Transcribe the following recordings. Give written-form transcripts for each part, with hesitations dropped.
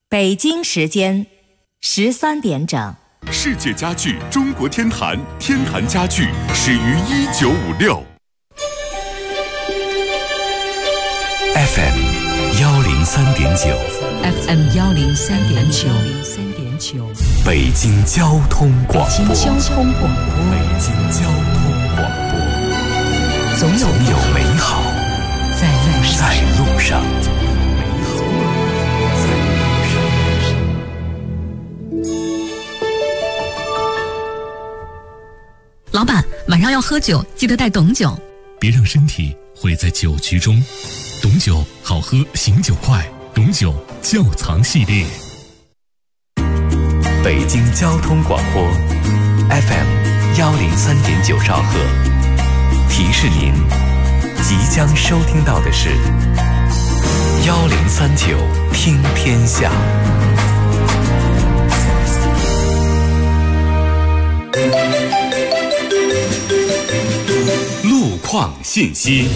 北京时间13点整。 世界家具中国天坛，天坛家具始于1956。 FM 103.9 FM 103.9 北京交通广播。 北京交通广播。 北京交通广播。 总有美好在路上。 老板，晚上要喝酒，记得带董酒。 别让身体毁在酒局中。董酒好喝，醒酒快。董酒窖藏系列。 北京交通广播 FM 103.9兆赫。提示您，即将收听到的是1039听天下。 路况信息。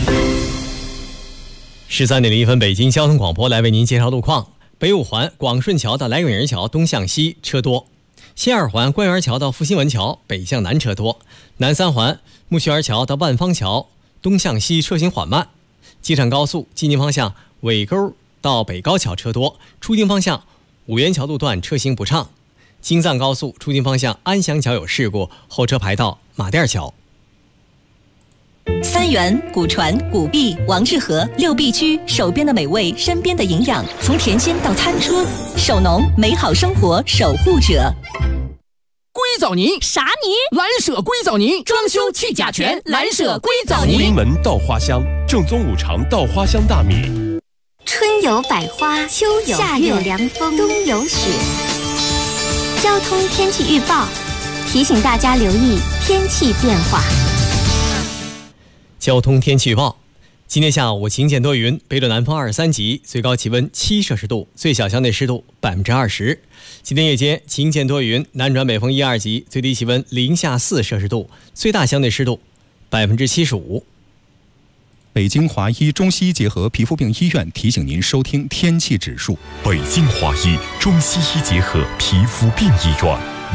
13点01分，北京交通广播来为您介绍路况。北五环广顺桥到来永营桥东向西车多，西二环官园桥到复兴门桥北向南车多，南三环木樨园桥到万方桥东向西车行缓慢。机场高速进京方向尾沟到北高桥车多，出京方向五元桥路段车行不畅。京藏高速出京方向安祥桥有事故，后车排到马甸桥。 三元、古传、古币、王致和6必居，手边的美味，身边的营养，从甜心到餐桌，手农美好生活守护者。 硅藻泥啥泥？ 蓝舍硅藻泥，装修去甲醛，蓝舍硅藻泥。 福临门稻花香，正宗五常稻花香大米。 春有百花，秋有夏有凉风，冬有雪。交通天气预报提醒大家留意天气变化。 交通天气预报，今天下午晴间多云，北转南风23级，最高气温7摄氏度，最小相对湿度20%。今天夜间晴间多云，南转北风1、2级，最低气温零下4摄氏度，最大相对湿度75%。 北京华医中西医结合皮肤病医院提醒您收听天气指数。 北京华医中西医结合皮肤病医院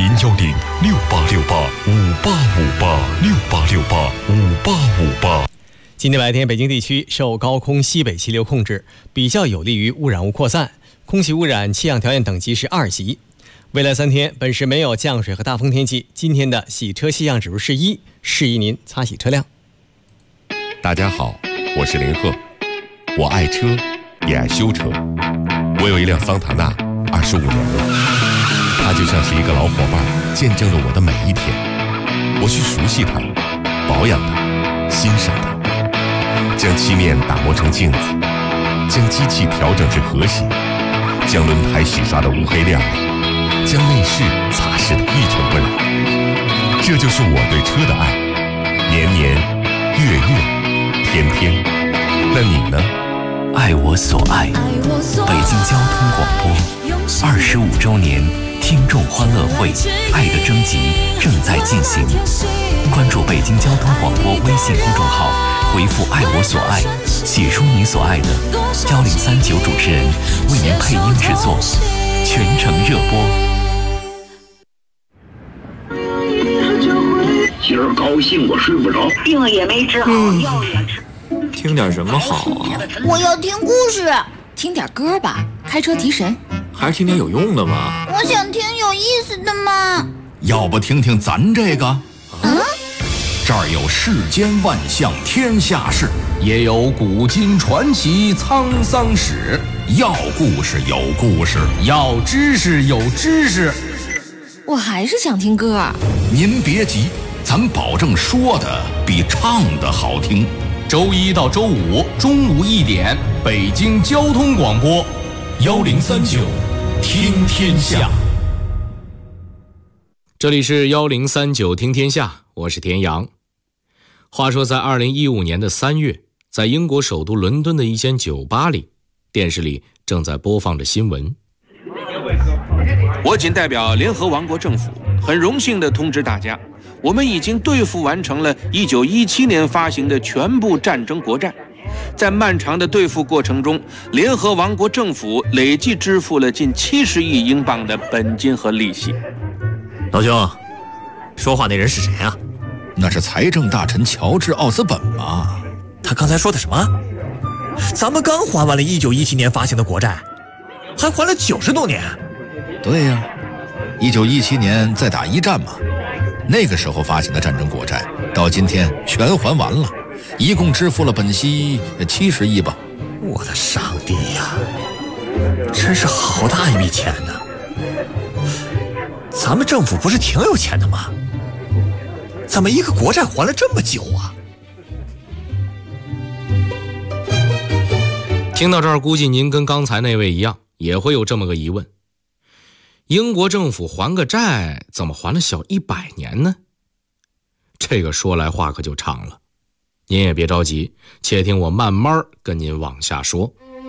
，01068685868586858。 今天白天，北京地区受高空西北气流控制，比较有利于污染物扩散，空气污染气象条件等级是2级。未来3天，本市没有降水和大风天气。今天的洗车气象指数是1，适宜您擦洗车辆。 大家好，我是林鹤，我爱车，也爱修车。我有一辆桑塔纳，25年了，它就像是一个老伙伴，见证着我的每一天。我去熟悉它，保养它，欣赏它，将漆面打磨成镜子，将机器调整至和谐，将轮胎洗刷的乌黑亮丽，将内饰擦拭的一尘不染。这就是我对车的爱，年年月月天天。那你呢？ 爱我所爱，北京交通广播25周年听众欢乐会爱的征集正在进行，关注北京交通广播微信公众号，回复爱我所爱，写出你所爱的，1039主持人为您配音制作，全程热播。 今儿高兴我睡不着， 病也没治好，药也吃。 听点什么好啊？ 我要听故事。 听点歌吧，开车提神。 还是听点有用的嘛。 我想听有意思的嘛。 要不听听咱这个？这儿有世间万象天下事，也有古今传奇沧桑史。要故事有故事，要知识有知识。 我还是想听歌。 您别急，咱保证说的比唱的好听。周一到周五中午1点，北京交通广播1039听天下。 这里是1039听天下，我是田阳。话说在2015年的3月，在英国首都伦敦的一间酒吧里，电视里正在播放着新闻。 我仅代表联合王国政府，很荣幸地通知大家，我们已经对付完成了1917年发行的全部战争国债， 在漫长的对付过程中，联合王国政府累计支付了近70亿英镑的本金和利息。 老兄，说话那人是谁啊？ 那是财政大臣乔治·奥斯本嘛。 他刚才说的什么？咱们刚还完了1917年发行的国债，还还了90多年。 对呀，1917年在打一战嘛，那个时候发行的战争国债，到今天全还完了，一共支付了本息70亿吧。 我的上帝呀，真是好大一笔钱呢！咱们政府不是挺有钱的吗？怎么一个国债还了这么久啊？ 听到这儿，估计您跟刚才那位一样，也会有这么个疑问：英国政府还个债，怎么还了小100年呢？这个说来话可就长了，您也别着急，且听我慢慢跟您往下说。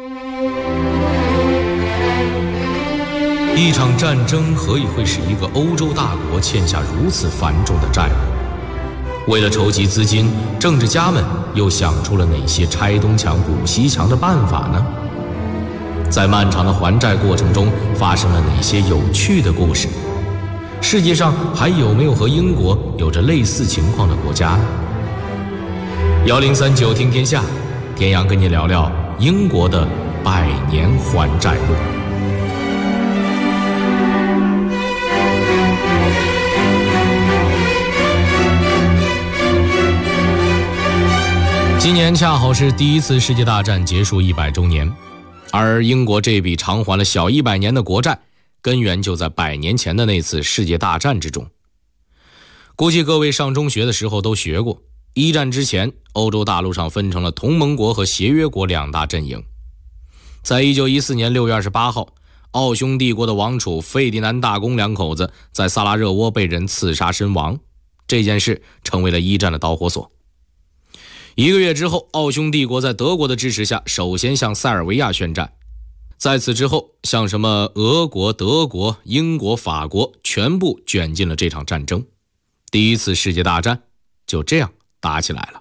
一场战争何以会使一个欧洲大国欠下如此繁重的债务？为了筹集资金，政治家们又想出了哪些拆东墙补西墙的办法呢？在漫长的还债过程中，发生了哪些有趣的故事？世界上还有没有和英国有着类似情况的国家呢？1039听天下，田阳跟你聊聊英国的100年还债路。今年恰好是第一次世界大战结束100周年，而英国这笔偿还了小100年的国债，根源就在100年前的那次世界大战之中。估计各位上中学的时候都学过，一战之前，欧洲大陆上分成了同盟国和协约国2大阵营。在1914年6月28号，奥匈帝国的王储费迪南大公2口子在萨拉热窝被人刺杀身亡，这件事成为了一战的导火索。1个月之后，奥匈帝国在德国的支持下，首先向塞尔维亚宣战。在此之后，像什么俄国、德国、英国、法国全部卷进了这场战争。第一次世界大战就这样打起来了。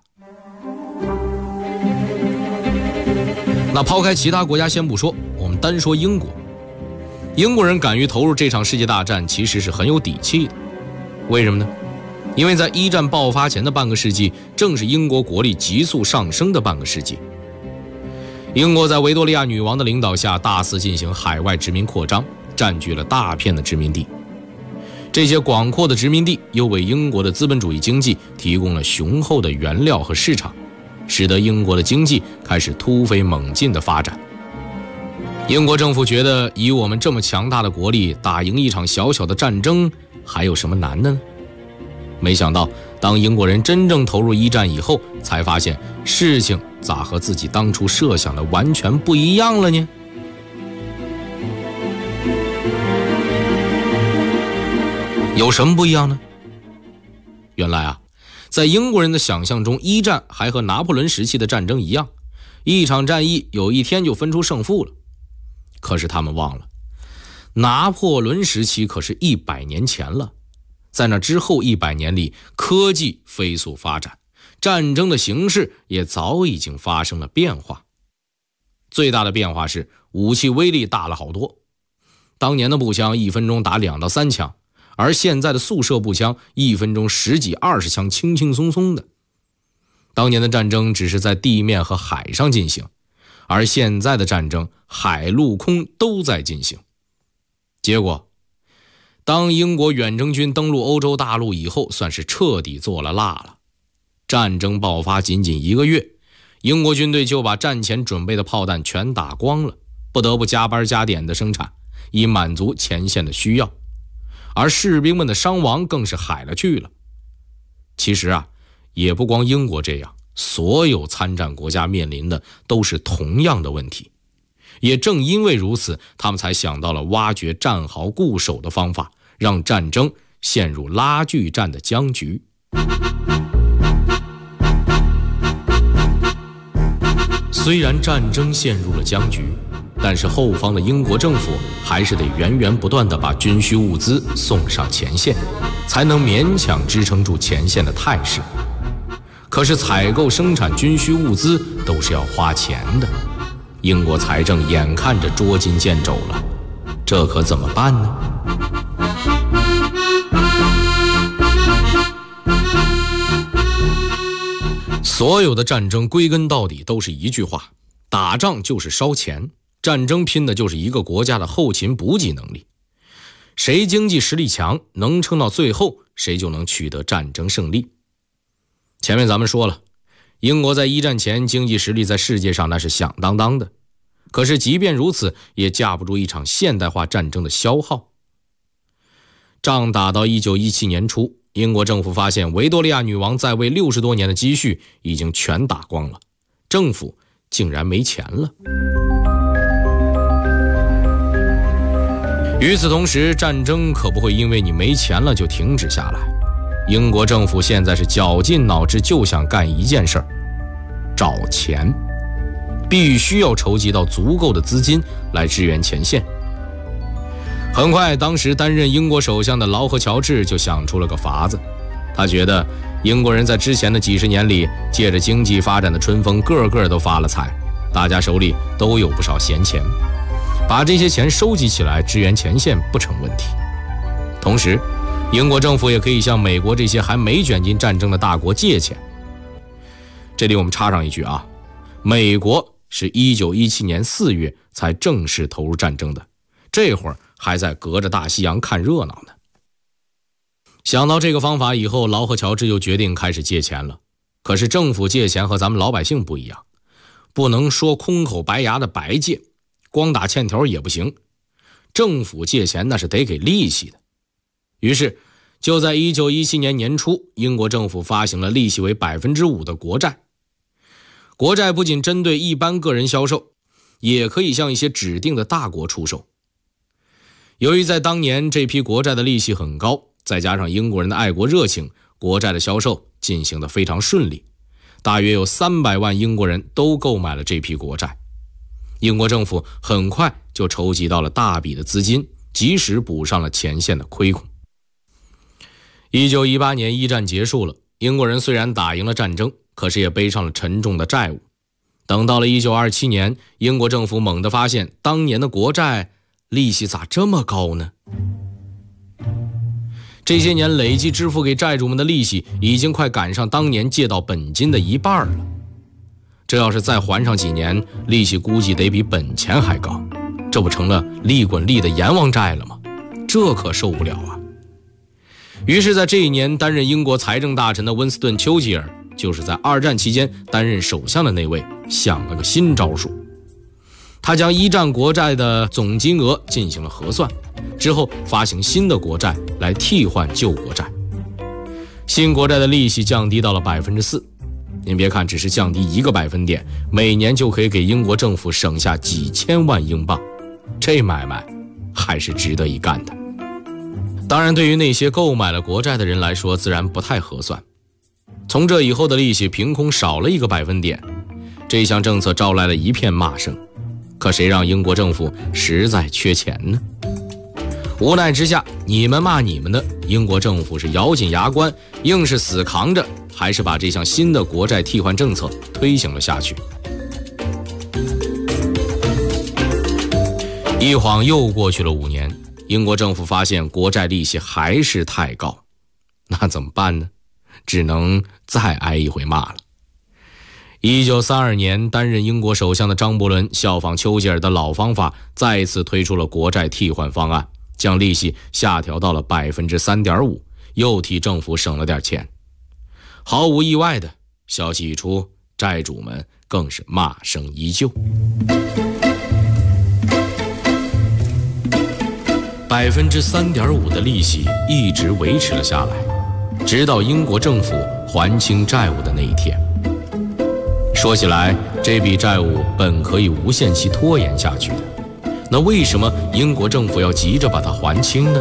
那抛开其他国家先不说，我们单说英国。英国人敢于投入这场世界大战，其实是很有底气的。为什么呢？因为在一战爆发前的半个世纪，正是英国国力急速上升的半个世纪。英国在维多利亚女王的领导下，大肆进行海外殖民扩张，占据了大片的殖民地。这些广阔的殖民地又为英国的资本主义经济提供了雄厚的原料和市场，使得英国的经济开始突飞猛进的发展。英国政府觉得，以我们这么强大的国力，打赢一场小小的战争，还有什么难的呢？没想到，当英国人真正投入一战以后，才发现事情咋和自己当初设想的完全不一样了呢？有什么不一样呢？原来啊，在英国人的想象中，一战还和拿破仑时期的战争一样，一场战役有一天就分出胜负了。可是他们忘了，拿破仑时期可是100年前了。在那之后100年里，科技飞速发展，战争的形势也早已经发生了变化。最大的变化是武器威力大了好多。当年的步枪1分钟打2到3枪，而现在的速射步枪1分钟10几20枪，轻轻松松的。当年的战争只是在地面和海上进行，而现在的战争海陆空都在进行。结果当英国远征军登陆欧洲大陆以后，算是彻底做了蜡了。战争爆发仅仅1个月，英国军队就把战前准备的炮弹全打光了，不得不加班加点的生产，以满足前线的需要。而士兵们的伤亡更是海了去了。其实啊，也不光英国这样，所有参战国家面临的都是同样的问题。也正因为如此，他们才想到了挖掘战壕固守的方法，让战争陷入拉锯战的僵局。虽然战争陷入了僵局，但是后方的英国政府还是得源源不断地把军需物资送上前线，才能勉强支撑住前线的态势。 可是采购生产军需物资都是要花钱的，英国财政眼看着捉襟见肘了，这可怎么办呢？所有的战争归根到底都是一句话，打仗就是烧钱，战争拼的就是一个国家的后勤补给能力。谁经济实力强，能撑到最后，谁就能取得战争胜利。前面咱们说了，英国在一战前经济实力在世界上那是响当当的，可是即便如此，也架不住一场现代化战争的消耗。仗打到1917年初，英国政府发现维多利亚女王在位60多年的积蓄已经全打光了，政府竟然没钱了。与此同时，战争可不会因为你没钱了就停止下来。英国政府现在是绞尽脑汁就想干一件事儿，找钱，必须要筹集到足够的资金来支援前线。很快，当时担任英国首相的劳合乔治就想出了个法子，他觉得英国人在之前的几十年里借着经济发展的春风，个个都发了财，大家手里都有不少闲钱，把这些钱收集起来支援前线不成问题。同时，英国政府也可以向美国这些还没卷进战争的大国借钱。这里我们插上一句啊，美国是1917年4月才正式投入战争的，这会儿还在隔着大西洋看热闹呢。想到这个方法以后，劳合乔治就决定开始借钱了。可是政府借钱和咱们老百姓不一样，不能说空口白牙的白借，光打欠条也不行，政府借钱那是得给利息的。于是就在1917年年初，英国政府发行了利息为 5% 的国债。国债不仅针对一般个人销售，也可以向一些指定的大国出售。由于在当年这批国债的利息很高，再加上英国人的爱国热情，国债的销售进行得非常顺利，大约有300万英国人都购买了这批国债。英国政府很快就筹集到了大笔的资金，及时补上了前线的亏空。1918年一战结束了，英国人虽然打赢了战争，可是也背上了沉重的债务。等到了1927年，英国政府猛地发现当年的国债利息咋这么高呢？这些年累计支付给债主们的利息已经快赶上当年借到本金的一半了。这要是再还上几年，利息估计得比本钱还高，这不成了利滚利的阎王债了吗？这可受不了啊！于是在这一年，担任英国财政大臣的温斯顿·丘吉尔，就是在二战期间担任首相的那位，想了个新招数。他将一战国债的总金额进行了核算，之后发行新的国债来替换旧国债。新国债的利息降低到了 4%。您别看只是降低1个百分点，每年就可以给英国政府省下几千万英镑，这买卖还是值得一干的。当然，对于那些购买了国债的人来说，自然不太合算。从这以后的利息凭空少了1个百分点，这项政策招来了一片骂声。可谁让英国政府实在缺钱呢？无奈之下，你们骂你们的，英国政府是咬紧牙关，硬是死扛着，还是把这项新的国债替换政策推行了下去。一晃又过去了5年，英国政府发现国债利息还是太高，那怎么办呢？只能再挨一回骂了。1932年，担任英国首相的张伯伦效仿丘吉尔的老方法，再次推出了国债替换方案，将利息下调到了 3.5%， 又替政府省了点钱。毫无意外的，消息一出，债主们更是骂声依旧。3.5% 的利息一直维持了下来，直到英国政府还清债务的那一天。说起来，这笔债务本可以无限期拖延下去的，那为什么英国政府要急着把它还清呢？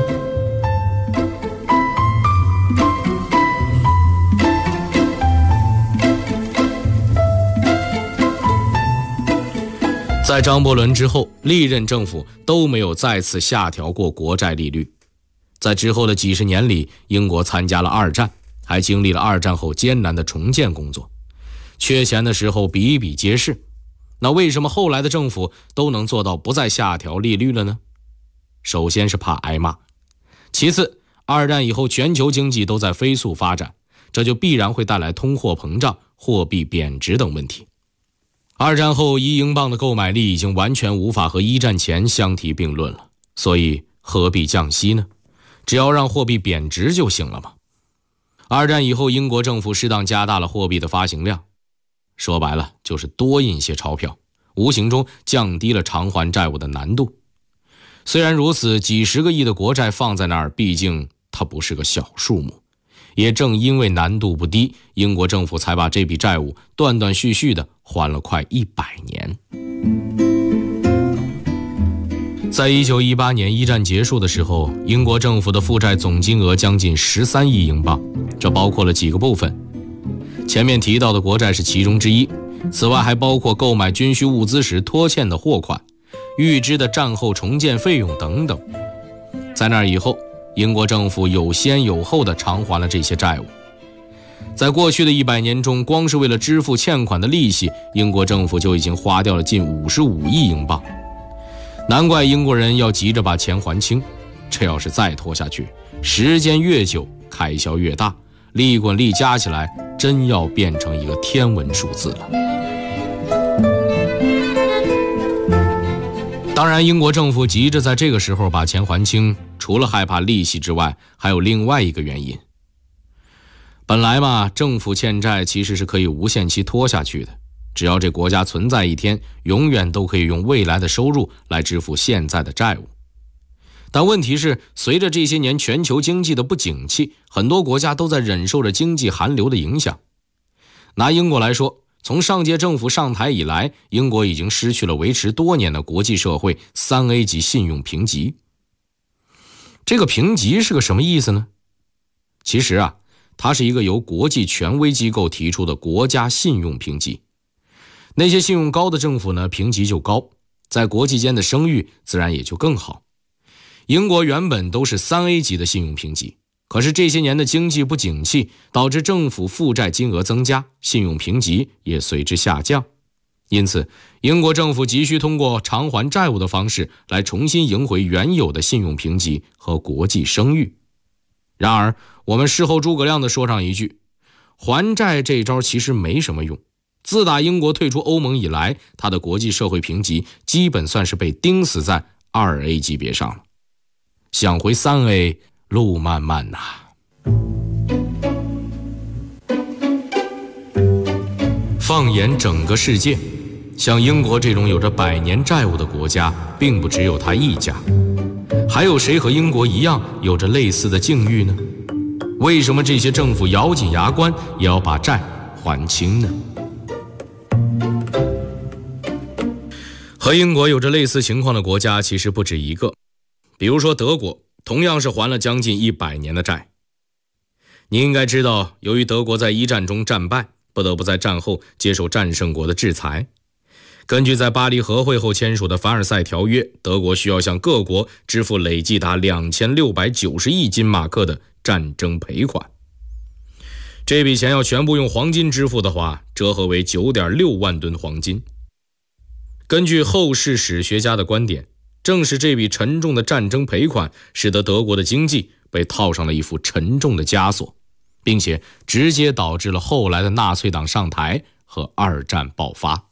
在张伯伦之后，历任政府都没有再次下调过国债利率。在之后的几十年里，英国参加了2战， 还经历了2战后艰难的重建工作，缺钱的时候比比皆是。那为什么后来的政府都能做到不再下调利率了呢？首先是怕挨骂，其次2战以后全球经济都在飞速发展，这就必然会带来通货膨胀、货币贬值等问题。2战后1英镑的购买力已经完全无法和1战前相提并论了，所以何必降息呢？只要让货币贬值就行了嘛。2战以后英国政府适当加大了货币的发行量，说白了就是多印些钞票，无形中降低了偿还债务的难度。虽然如此，几十个亿的国债放在那儿，毕竟它不是个小数目。也正因为难度不低，英国政府才把这笔债务断断续续地还了快100年。在1918年1战结束的时候，英国政府的负债总金额将近13亿英镑，这包括了几个部分。前面提到的国债是其中之一，此外还包括购买军需物资时拖欠的货款、预支的战后重建费用等等。在那以后，英国政府有先有后地偿还了这些债务。在过去的100年中，光是为了支付欠款的利息，英国政府就已经花掉了近55亿英镑。难怪英国人要急着把钱还清，这要是再拖下去，时间越久，开销越大，利滚利加起来，真要变成一个天文数字了。当然，英国政府急着在这个时候把钱还清，除了害怕利息之外，还有另外一个原因。本来嘛，政府欠债其实是可以无限期拖下去的，只要这国家存在一天，永远都可以用未来的收入来支付现在的债务。但问题是，随着这些年全球经济的不景气，很多国家都在忍受着经济寒流的影响。拿英国来说，从上届政府上台以来，英国已经失去了维持多年的国际社会 3A 级信用评级。这个评级是个什么意思呢？其实啊，它是一个由国际权威机构提出的国家信用评级。那些信用高的政府呢，评级就高，在国际间的声誉自然也就更好。英国原本都是 3A 级的信用评级，可是这些年的经济不景气，导致政府负债金额增加，信用评级也随之下降。因此，英国政府急需通过偿还债务的方式来重新赢回原有的信用评级和国际声誉。然而，我们事后诸葛亮地说上一句，还债这招其实没什么用。自打英国退出欧盟以来，它的国际社会评级基本算是被钉死在 2A 级别上了。想回 3A， 路漫漫呐。放眼整个世界，像英国这种有着100年债务的国家，并不只有它一家。还有谁和英国一样有着类似的境遇呢？为什么这些政府咬紧牙关也要把债还清呢？和英国有着类似情况的国家其实不止一个，比如说德国，同样是还了将近100年的债。你应该知道，由于德国在1战中战败，不得不在战后接受战胜国的制裁。根据在巴黎和会后签署的凡尔赛条约，德国需要向各国支付累计达2690亿金马克的战争赔款。这笔钱要全部用黄金支付的话，折合为 9.6 万吨黄金。根据后世史学家的观点，正是这笔沉重的战争赔款，使得德国的经济被套上了一副沉重的枷锁，并且直接导致了后来的纳粹党上台和2战爆发。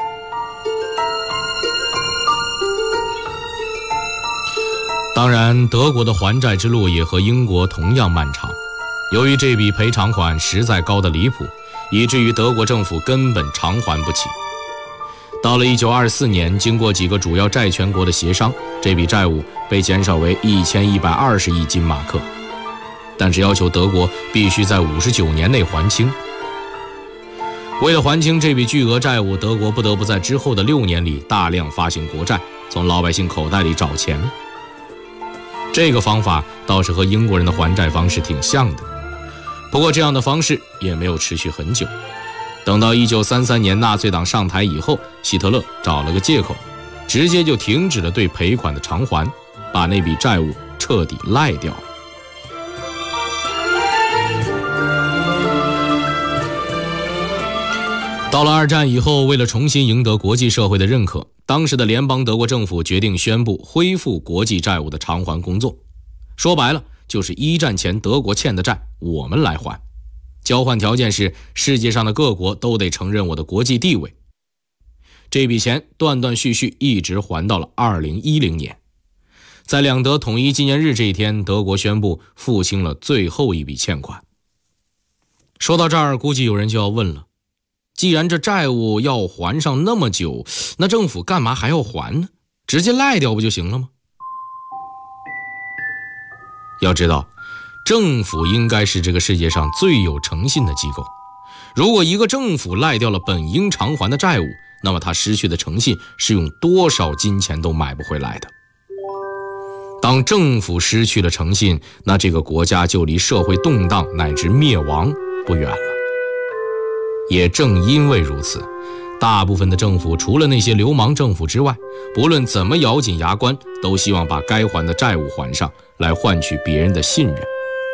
当然，德国的还债之路也和英国同样漫长。由于这笔赔偿款实在高得离谱，以至于德国政府根本偿还不起。到了1924年，经过几个主要债权国的协商，这笔债务被减少为1120亿金马克，但是要求德国必须在59年内还清。为了还清这笔巨额债务，德国不得不在之后的6年里大量发行国债，从老百姓口袋里找钱。这个方法倒是和英国人的还债方式挺像的，不过这样的方式也没有持续很久。等到1933年纳粹党上台以后，希特勒找了个借口，直接就停止了对赔款的偿还，把那笔债务彻底赖掉了。 到了2战以后，为了重新赢得国际社会的认可，当时的联邦德国政府决定宣布恢复国际债务的偿还工作。说白了，就是1战前德国欠的债，我们来还。交换条件是世界上的各国都得承认我的国际地位。这笔钱断断续续一直还到了2010年。在两德统一纪念日这一天，德国宣布付清了最后一笔欠款。说到这儿，估计有人就要问了，既然这债务要还上那么久，那政府干嘛还要还呢？直接赖掉不就行了吗？要知道，政府应该是这个世界上最有诚信的机构。如果一个政府赖掉了本应偿还的债务，那么他失去的诚信是用多少金钱都买不回来的。当政府失去了诚信，那这个国家就离社会动荡乃至灭亡不远了。也正因为如此，大部分的政府除了那些流氓政府之外，不论怎么咬紧牙关，都希望把该还的债务还上，来换取别人的信任。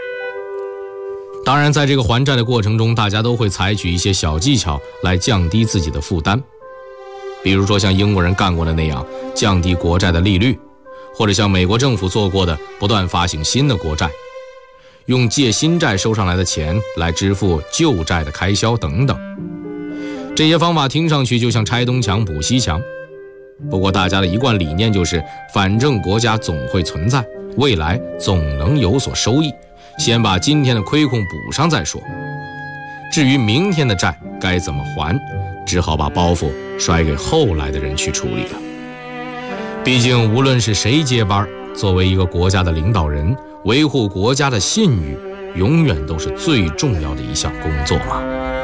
当然，在这个还债的过程中，大家都会采取一些小技巧来降低自己的负担，比如说像英国人干过的那样降低国债的利率，或者像美国政府做过的不断发行新的国债，用借新债收上来的钱来支付旧债的开销等等。这些方法听上去就像拆东墙补西墙，不过大家的一贯理念就是，反正国家总会存在，未来总能有所收益，先把今天的亏空补上再说。至于明天的债该怎么还，只好把包袱甩给后来的人去处理了。毕竟无论是谁接班，作为一个国家的领导人，维护国家的信誉永远都是最重要的一项工作嘛。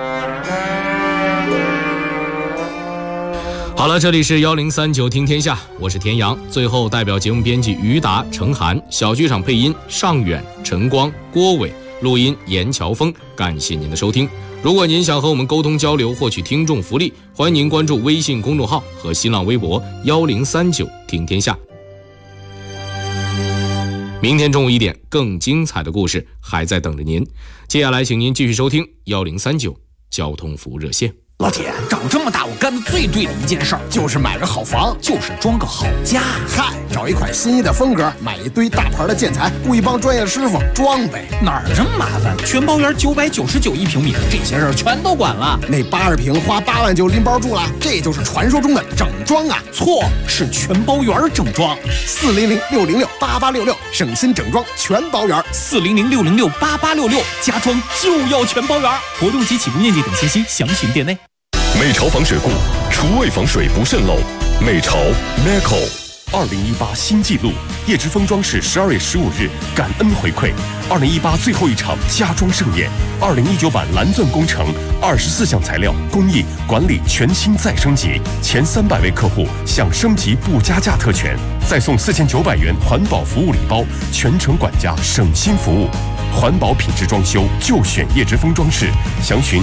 好了，这里是1039听天下，我是田阳。最后代表节目编辑于达、程涵，小剧场配音尚远、陈光、郭伟，录音严乔峰。感谢您的收听。如果您想和我们沟通交流，获取听众福利，欢迎您关注微信公众号和新浪微博1039听天下。明天中午1点，更精彩的故事还在等着您。接下来请您继续收听1039交通服务热线。 老铁，长这么大我干的最对的一件事儿就是买个好房，就是装个好家。 嗨，找一款心仪的风格，买一堆大牌的建材，雇一帮专业师傅装呗。 哪儿这么麻烦？全包圆999一平米，这些事儿全都管了。 那80平花8万就拎包住了，这就是传说中的整装啊！ 错，是全包圆整装。 400-606-8866，省心整装全包圆。 400-606-8866，家装就要全包圆。活动及起步面积等信息详询店内。 美潮防水库，厨卫防水不渗漏。美潮 Meco 2018新纪录，叶之峰装饰12月15日感恩回馈，2018最后一场家装盛宴，2019版蓝钻工程，24项材料工艺管理全新再升级，前300位客户享升级不加价特权，再送4900元环保服务礼包，全程管家省心服务。环保品质装修就选叶之峰装饰，详询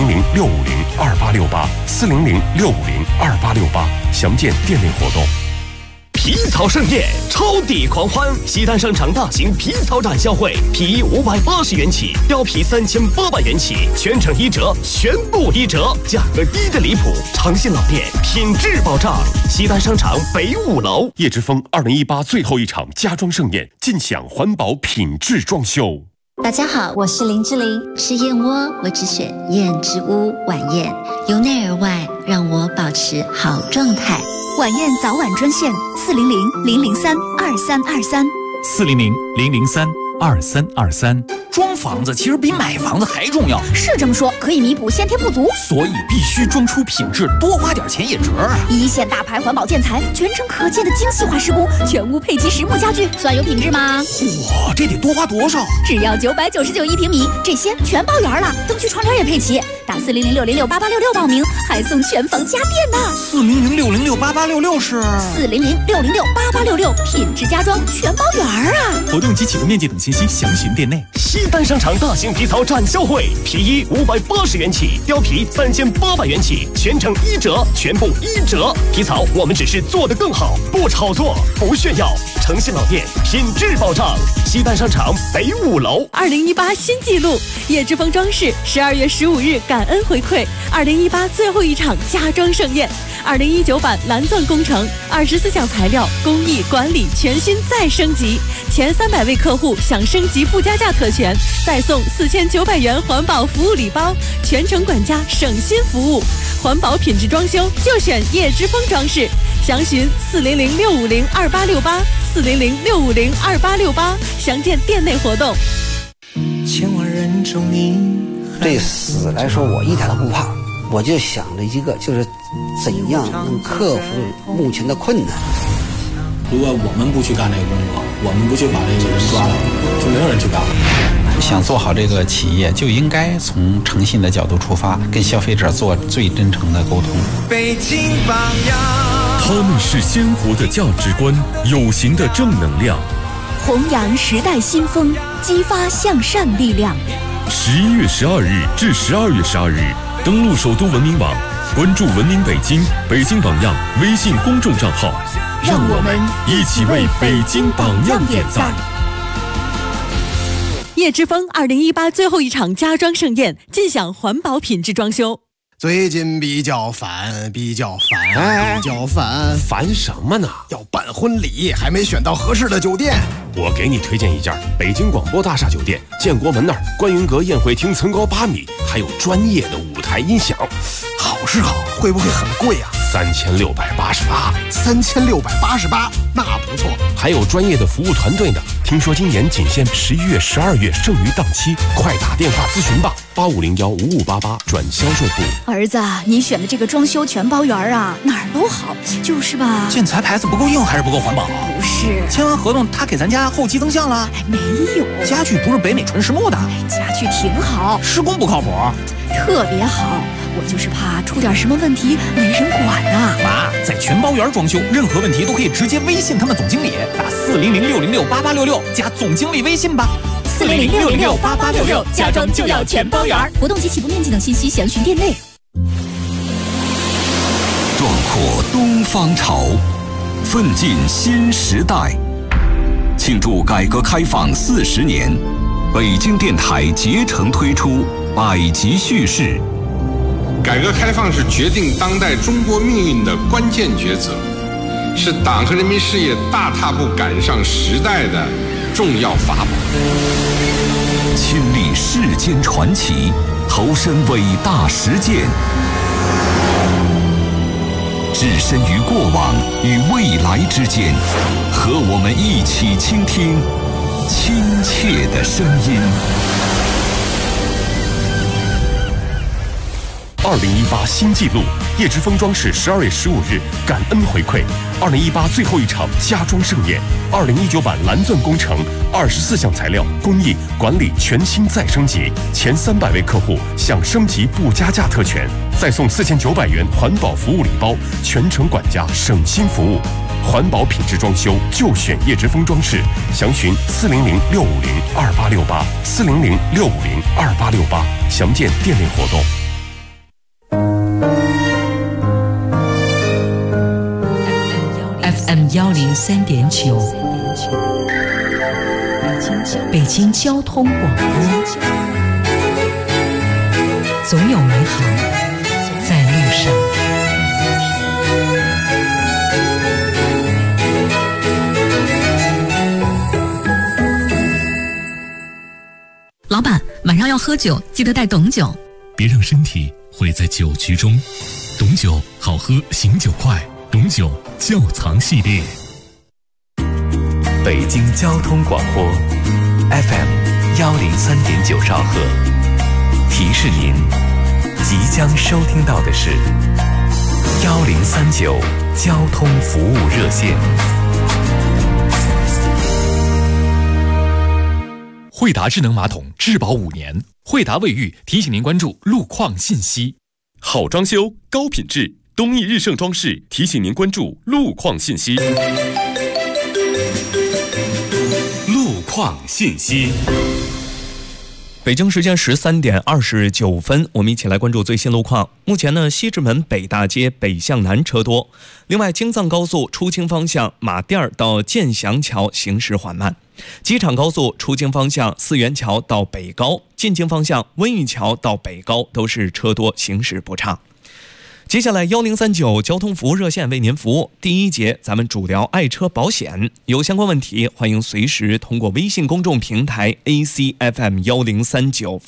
400-650-2868，400-650-2868，详见店内活动。 皮草盛宴，超抵狂欢！西单商场大型皮草展销会，皮衣580元起，貂皮3800元起，全程1折，全部1折，价格低的离谱。诚信老店，品质保障。西单商场北5楼。 叶之峰2018最后一场家装盛宴，尽享环保品质装修。 大家好，我是林志玲。吃燕窝，我只选燕之屋晚宴，由内而外让我保持好状态。 晚宴早晚专线400-003-2323。 400-003-2323。装房子其实比买房子还重要， 是这么说，可以弥补先天不足， 所以必须装出品质，多花点钱也值啊！ 一线大牌环保建材，全程可见的精细化施工，全屋配齐实木家具，算有品质吗？ 哇，这得多花多少？ 只要999一平米，这些全包圆了，灯具窗帘也配齐。打400-606-8866报名，还送全房家电呢。 400-606-8866是 400-606-8866，品质家装全包圆啊！ 活动及起步面积等信息详询店内。 西单商场大型皮草展销会，皮衣580元起，貂皮3800元起，全程1折，全部1折。皮草我们只是做得更好，不炒作，不炫耀，诚信老店，品质保障。西单商场北5楼。 2018新纪录，叶之峰装饰12月15日感恩回馈2018最后一场家装盛宴，2019版蓝钻工程，24项材料，工艺管理全新再升级，前300位客户享升级不加价特权，再送4900元环保服务礼包，全程管家省心服务，环保品质装修就选叶之峰装饰，详询400-650-2868，400-650-2868，详见店内活动。 千万人中你，对死来说我一点都不怕，我就想着一个，就是怎样能克服目前的困难。 如果我们不去干这个工作，我们不去把这个人抓了，就没有人去干了。 想做好这个企业，就应该从诚信的角度出发，跟消费者做最真诚的沟通。 北京榜样， 他们是鲜活的价值观，有形的正能量， 弘扬时代新风，激发向善力量。 11月12日至12月12日，登录首都文明网，关注文明北京、北京榜样微信公众账号，让我们一起为北京榜样点赞。 叶之峰2018最后一场家装盛宴，尽享环保品质装修。 最近比较烦， 烦什么呢？ 要办婚礼，还没选到合适的酒店。 我给你推荐一家北京广播大厦酒店，建国门那儿观云阁宴会厅层高8米，还有专业的舞台音响。 好是好，会不会很贵啊？3688，那不错。 还有专业的服务团队呢。听说今年仅限11月、12月剩余档期，快打电话咨询吧，8501-5588转销售部。 儿子，你选的这个装修全包园啊，哪儿都好，就是吧？ 建材牌子不够硬还是不够环保？ 不是， 签完合同他给咱家后期增项了？ 没有， 家具不是北美纯实木的， 家具挺好， 施工不靠谱， 特别好。我就是怕出点什么问题没人管啊。 妈，在全包园装修，任何问题都可以直接微信他们总经理，打400-606-8866加总经理微信吧。 400-606-8866，家装就要全包园。活动及起步面积等信息详询店内。 壮阔东方潮，奋进新时代。庆祝改革开放40年，北京电台竭诚推出百集叙事。 改革开放是决定当代中国命运的关键抉择，是党和人民事业大踏步赶上时代的重要法宝。 亲历世间传奇，投身伟大实践，置身于过往与未来之间，和我们一起倾听亲切的声音。 2018新纪录，叶之峰装饰12月15日感恩回馈2018最后一场家装盛宴，2019版蓝钻工程，24项材料，工艺管理全新再升级，前300位客户享升级不加价特权，再送4900元环保服务礼包，全程管家省心服务。环保品质装修就选叶之峰装饰，详询400-650-2868，400-650-2868，详见店内活动。 FM 103.9，北京交通广播，总有美好在路上。 老板，晚上要喝酒，记得带懂酒。 别让身体毁在酒局中，懂酒好喝，醒酒快。懂酒窖藏系列。 北京交通广播 FM 103.9兆赫，提示您即将收听到的是1039交通服务热线。 惠达智能马桶质保5年，惠达卫浴提醒您关注路况信息。 好装修，高品质。东义日盛装饰提醒您关注路况信息。路况信息。 北京时间13点29分，我们一起来关注最新路况。目前呢，西直门北大街北向南车多，另外京藏高速出京方向马甸到建祥桥行驶缓慢，机场高速出京方向四元桥到北高，进京方向温榆桥到北高都是车多，行驶不畅。接下来1039交通服务热线为您服务。第一节咱们主聊爱车保险，有相关问题欢迎随时通过微信公众平台 ACFM1039